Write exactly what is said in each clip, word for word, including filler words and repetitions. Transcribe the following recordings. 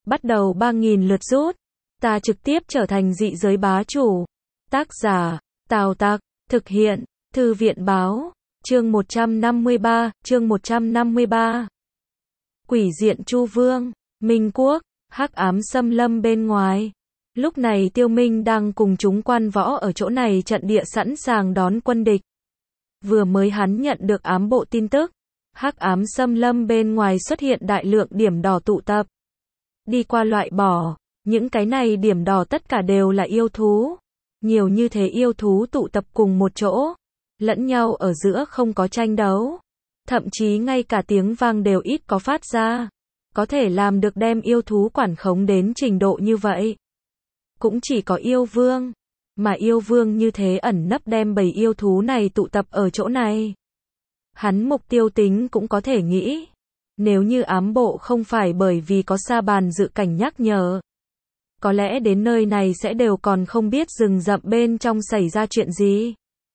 bắt đầu ba nghìn lượt rút. Ta trực tiếp trở thành dị giới bá chủ. Tác giả, Tào Tặc, thực hiện, Thư viện báo, chương một trăm năm mươi ba, chương một trăm năm mươi ba. Quỷ diện Chu Vương, Minh Quốc, hắc ám xâm lâm bên ngoài. Lúc này Tiêu Minh đang cùng chúng quan võ ở chỗ này trận địa sẵn sàng đón quân địch. Vừa mới hắn nhận được ám bộ tin tức, hắc ám xâm lâm bên ngoài xuất hiện đại lượng điểm đỏ tụ tập. Đi qua loại bỏ, những cái này điểm đỏ tất cả đều là yêu thú. Nhiều như thế yêu thú tụ tập cùng một chỗ, lẫn nhau ở giữa không có tranh đấu. Thậm chí ngay cả tiếng vang đều ít có phát ra. Có thể làm được đem yêu thú quản khống đến trình độ như vậy. Cũng chỉ có yêu vương. Mà yêu vương như thế ẩn nấp đem bầy yêu thú này tụ tập ở chỗ này. Hắn mục tiêu tính cũng có thể nghĩ. Nếu như ám bộ không phải bởi vì có sa bàn dự cảnh nhắc nhở, có lẽ đến nơi này sẽ đều còn không biết rừng rậm bên trong xảy ra chuyện gì.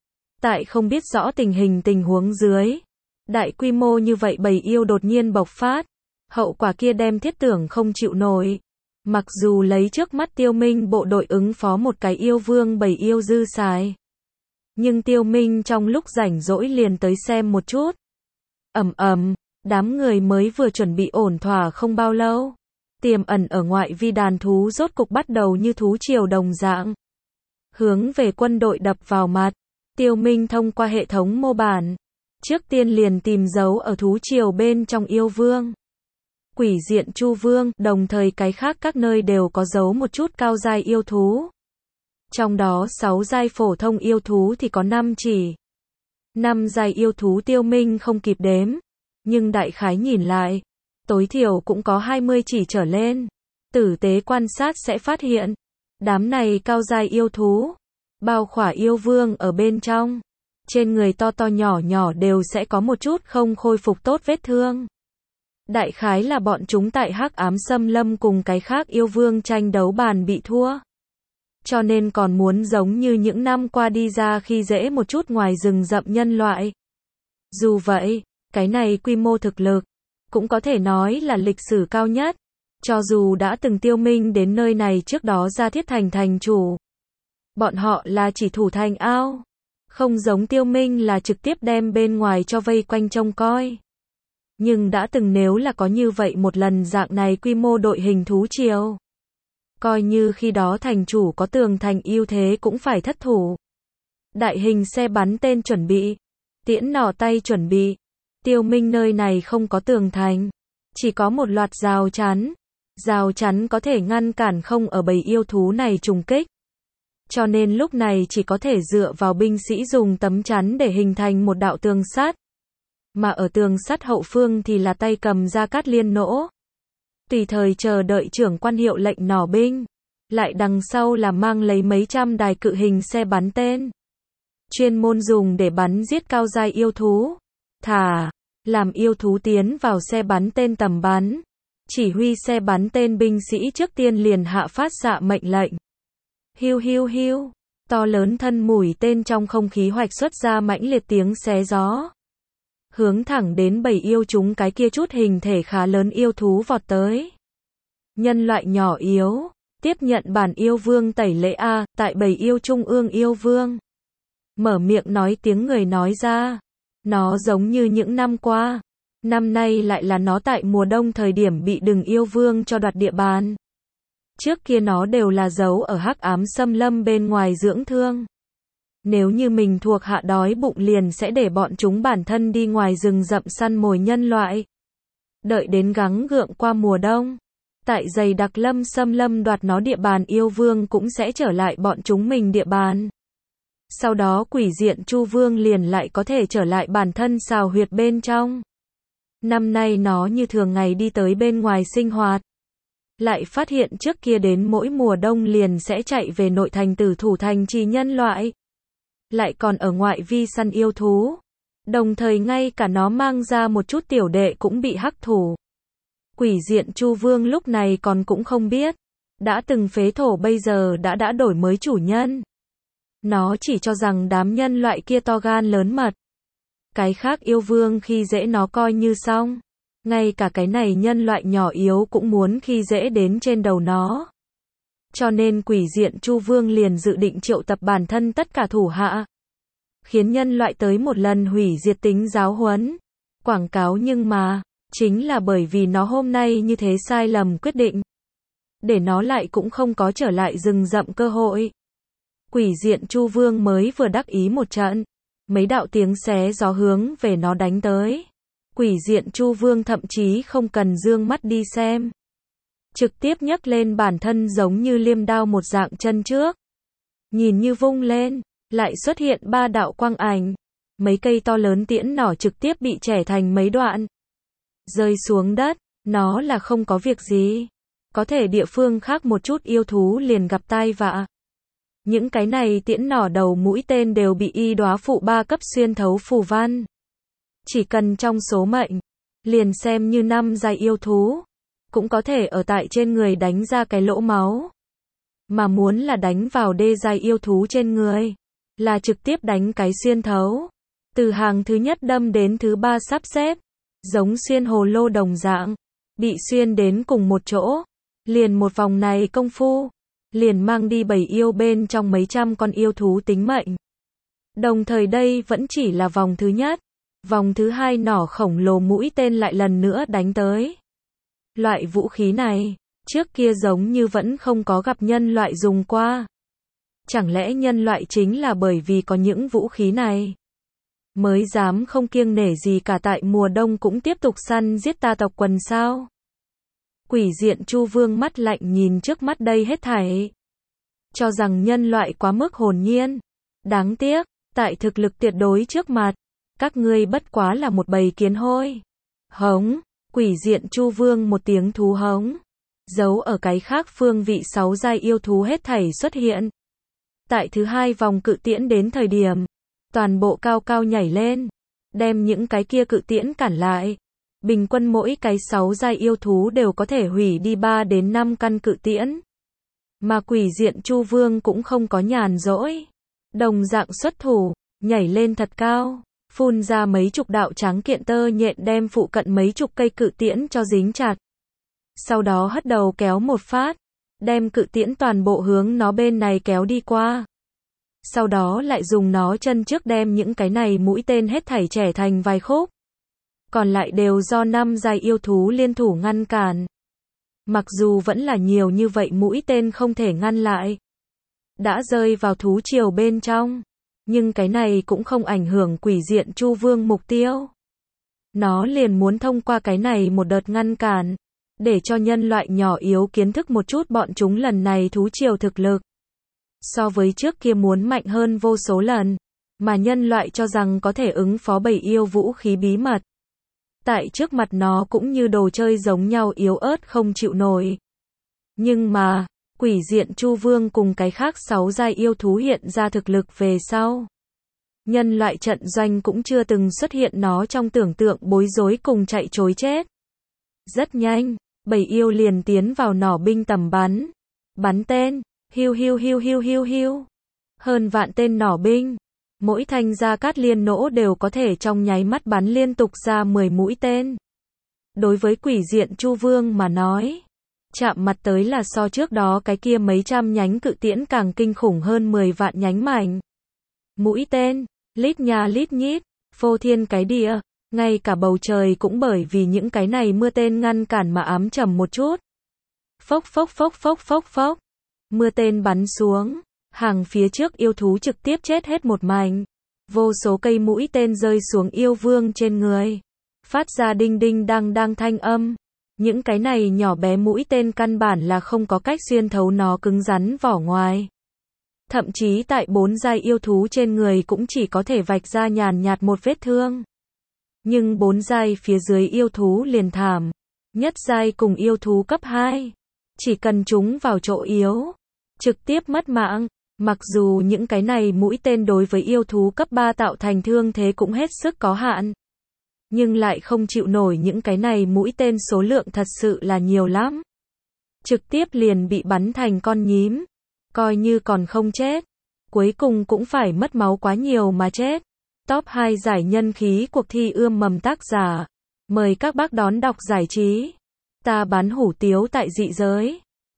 Tại không biết rõ tình hình tình huống dưới, đại quy mô như vậy bầy yêu đột nhiên bộc phát, hậu quả kia đem thiết tưởng không chịu nổi. Mặc dù lấy trước mắt Tiêu Minh bộ đội ứng phó một cái yêu vương bầy yêu dư xài, nhưng Tiêu Minh trong lúc rảnh rỗi liền tới xem một chút. Ầm ầm, đám người mới vừa chuẩn bị ổn thỏa không bao lâu, tiềm ẩn ở ngoại vi đàn thú rốt cục bắt đầu như thú triều đồng dạng, hướng về quân đội đập vào mặt. Tiêu Minh thông qua hệ thống mô bản, trước tiên liền tìm dấu ở thú triều bên trong yêu vương. Quỷ diện Chu Vương, đồng thời cái khác các nơi đều có dấu một chút cao giai yêu thú. Trong đó sáu giai phổ thông yêu thú thì có năm chỉ. năm giai yêu thú Tiêu Minh không kịp đếm, nhưng đại khái nhìn lại, tối thiểu cũng có hai mươi chỉ trở lên. Tử tế quan sát sẽ phát hiện, đám này cao giai yêu thú, bao khỏa yêu vương ở bên trong, trên người to to nhỏ nhỏ đều sẽ có một chút không khôi phục tốt vết thương. Đại khái là bọn chúng tại hắc ám xâm lâm cùng cái khác yêu vương tranh đấu bàn bị thua. Cho nên còn muốn giống như những năm qua đi ra khi dễ một chút ngoài rừng rậm nhân loại. Dù vậy, cái này quy mô thực lực, cũng có thể nói là lịch sử cao nhất. Cho dù đã từng Tiêu Minh đến nơi này trước đó ra thiết thành thành chủ. Bọn họ là chỉ thủ thành ao. Không giống Tiêu Minh là trực tiếp đem bên ngoài cho vây quanh trông coi. Nhưng đã từng nếu là có như vậy một lần dạng này quy mô đội hình thú triều, coi như khi đó thành chủ có tường thành ưu thế cũng phải thất thủ. Đại hình xe bắn tên chuẩn bị, tiễn nỏ tay chuẩn bị. Tiêu Minh nơi này không có tường thành, chỉ có một loạt rào chắn. Rào chắn có thể ngăn cản không ở bầy yêu thú này trùng kích. Cho nên lúc này chỉ có thể dựa vào binh sĩ dùng tấm chắn để hình thành một đạo tường sắt. Mà ở tường sắt hậu phương thì là tay cầm Gia Cát Liên nỗ. Tùy thời chờ đợi trưởng quan hiệu lệnh nỏ binh. Lại đằng sau là mang lấy mấy trăm đài cự hình xe bắn tên. Chuyên môn dùng để bắn giết cao giai yêu thú. Thả, làm yêu thú tiến vào xe bắn tên tầm bắn. Chỉ huy xe bắn tên binh sĩ trước tiên liền hạ phát xạ mệnh lệnh. Hiu hiu hiu, to lớn thân mũi tên trong không khí hoạch xuất ra mãnh liệt tiếng xé gió. Hướng thẳng đến bầy yêu chúng cái kia chút hình thể khá lớn yêu thú vọt tới. Nhân loại nhỏ yếu, tiếp nhận bản yêu vương tẩy lễ A, tại bầy yêu trung ương yêu vương. Mở miệng nói tiếng người nói ra. Nó giống như những năm qua. Năm nay lại là nó tại mùa đông thời điểm bị đừng yêu vương cho đoạt địa bàn. Trước kia nó đều là giấu ở hắc ám xâm lâm bên ngoài dưỡng thương. Nếu như mình thuộc hạ đói bụng liền sẽ để bọn chúng bản thân đi ngoài rừng rậm săn mồi nhân loại. Đợi đến gắng gượng qua mùa đông, tại dày đặc lâm xâm lâm đoạt nó địa bàn yêu vương cũng sẽ trở lại bọn chúng mình địa bàn. Sau đó quỷ diện Chu Vương liền lại có thể trở lại bản thân xào huyệt bên trong. Năm nay nó như thường ngày đi tới bên ngoài sinh hoạt. Lại phát hiện trước kia đến mỗi mùa đông liền sẽ chạy về nội thành tử thủ thành trì nhân loại. Lại còn ở ngoại vi săn yêu thú. Đồng thời ngay cả nó mang ra một chút tiểu đệ cũng bị hắc thủ. Quỷ diện Chu Vương lúc này còn cũng không biết. Đã từng phế thổ bây giờ đã đã đổi mới chủ nhân. Nó chỉ cho rằng đám nhân loại kia to gan lớn mật. Cái khác yêu vương khi dễ nó coi như xong. Ngay cả cái này nhân loại nhỏ yếu cũng muốn khi dễ đến trên đầu nó. Cho nên quỷ diện Chu Vương liền dự định triệu tập bản thân tất cả thủ hạ. Khiến nhân loại tới một lần hủy diệt tính giáo huấn. Quảng cáo nhưng mà, chính là bởi vì nó hôm nay như thế sai lầm quyết định. Để nó lại cũng không có trở lại rừng rậm cơ hội. Quỷ diện Chu Vương mới vừa đắc ý một trận. Mấy đạo tiếng xé gió hướng về nó đánh tới. Quỷ diện Chu Vương thậm chí không cần dương mắt đi xem. Trực tiếp nhấc lên bản thân giống như liêm đao một dạng chân trước. Nhìn như vung lên, lại xuất hiện ba đạo quang ảnh. Mấy cây to lớn tiễn nỏ trực tiếp bị chẻ thành mấy đoạn. Rơi xuống đất, nó là không có việc gì. Có thể địa phương khác một chút yêu thú liền gặp tai vạ. Những cái này tiễn nỏ đầu mũi tên đều bị y đóa phụ ba cấp xuyên thấu phù văn. Chỉ cần trong số mệnh, liền xem như năm giai yêu thú, cũng có thể ở tại trên người đánh ra cái lỗ máu. Mà muốn là đánh vào đê giai yêu thú trên người, là trực tiếp đánh cái xuyên thấu. Từ hàng thứ nhất đâm đến thứ ba sắp xếp, giống xuyên hồ lô đồng dạng, bị xuyên đến cùng một chỗ. Liền một vòng này công phu, liền mang đi bảy yêu bên trong mấy trăm con yêu thú tính mệnh. Đồng thời đây vẫn chỉ là vòng thứ nhất. Vòng thứ hai nỏ khổng lồ mũi tên lại lần nữa đánh tới. Loại vũ khí này, trước kia giống như vẫn không có gặp nhân loại dùng qua. Chẳng lẽ nhân loại chính là bởi vì có những vũ khí này, mới dám không kiêng nể gì cả tại mùa đông cũng tiếp tục săn giết ta tộc quần sao? Quỷ diện Chu Vương mắt lạnh nhìn trước mắt đây hết thảy. Cho rằng nhân loại quá mức hồn nhiên. Đáng tiếc, tại thực lực tuyệt đối trước mặt, các ngươi bất quá là một bầy kiến hôi. Hống, quỷ diện Chu Vương một tiếng thú hống. Giấu ở cái khác phương vị sáu giai yêu thú hết thảy xuất hiện. Tại thứ hai vòng cự tiễn đến thời điểm, toàn bộ cao cao nhảy lên, đem những cái kia cự tiễn cản lại. Bình quân mỗi cái sáu giai yêu thú đều có thể hủy đi ba đến năm căn cự tiễn. Mà quỷ diện Chu Vương cũng không có nhàn rỗi. Đồng dạng xuất thủ, nhảy lên thật cao, phun ra mấy chục đạo trắng kiện tơ nhện đem phụ cận mấy chục cây cự tiễn cho dính chặt. Sau đó hất đầu kéo một phát, đem cự tiễn toàn bộ hướng nó bên này kéo đi qua. Sau đó lại dùng nó chân trước đem những cái này mũi tên hết thảy chẻ thành vài khúc. Còn lại đều do năm giai yêu thú liên thủ ngăn cản. Mặc dù vẫn là nhiều như vậy mũi tên không thể ngăn lại, đã rơi vào thú triều bên trong, nhưng cái này cũng không ảnh hưởng quỷ diện Chu Vương mục tiêu. Nó liền muốn thông qua cái này một đợt ngăn cản, để cho nhân loại nhỏ yếu kiến thức một chút bọn chúng lần này thú triều thực lực. So với trước kia muốn mạnh hơn vô số lần, mà nhân loại cho rằng có thể ứng phó bầy yêu vũ khí bí mật. Tại trước mặt nó cũng như đồ chơi giống nhau yếu ớt không chịu nổi. Nhưng mà, quỷ diện Chu Vương cùng cái khác sáu giai yêu thú hiện ra thực lực về sau. Nhân loại trận doanh cũng chưa từng xuất hiện nó trong tưởng tượng bối rối cùng chạy trối chết. Rất nhanh, bầy yêu liền tiến vào nỏ binh tầm bắn. Bắn tên, hiu hiu hiu hiu hiu hiu. Hơn vạn tên nỏ binh. Mỗi thanh gia cát liên nỗ đều có thể trong nháy mắt bắn liên tục ra mười mũi tên. Đối với quỷ diện Chu Vương mà nói, chạm mặt tới là so trước đó cái kia mấy trăm nhánh cự tiễn càng kinh khủng hơn mười vạn nhánh mảnh. Mũi tên, lít nhà lít nhít, phô thiên cái địa, ngay cả bầu trời cũng bởi vì những cái này mưa tên ngăn cản mà ám trầm một chút. Phốc phốc phốc phốc phốc phốc, mưa tên bắn xuống. Hàng phía trước yêu thú trực tiếp chết hết một mảnh. Vô số cây mũi tên rơi xuống yêu vương trên người. Phát ra đinh đinh đang đang thanh âm. Những cái này nhỏ bé mũi tên căn bản là không có cách xuyên thấu nó cứng rắn vỏ ngoài. Thậm chí tại bốn giai yêu thú trên người cũng chỉ có thể vạch ra nhàn nhạt một vết thương. Nhưng bốn giai phía dưới yêu thú liền thảm. Nhất giai cùng yêu thú cấp hai. Chỉ cần chúng vào chỗ yếu, trực tiếp mất mạng. Mặc dù những cái này mũi tên đối với yêu thú cấp ba tạo thành thương thế cũng hết sức có hạn, nhưng lại không chịu nổi những cái này mũi tên số lượng thật sự là nhiều lắm. Trực tiếp liền bị bắn thành con nhím, coi như còn không chết, cuối cùng cũng phải mất máu quá nhiều mà chết. Top hai giải nhân khí cuộc thi ươm mầm tác giả, Mời các bác đón đọc giải trí. Ta bán hủ tiếu tại dị giới.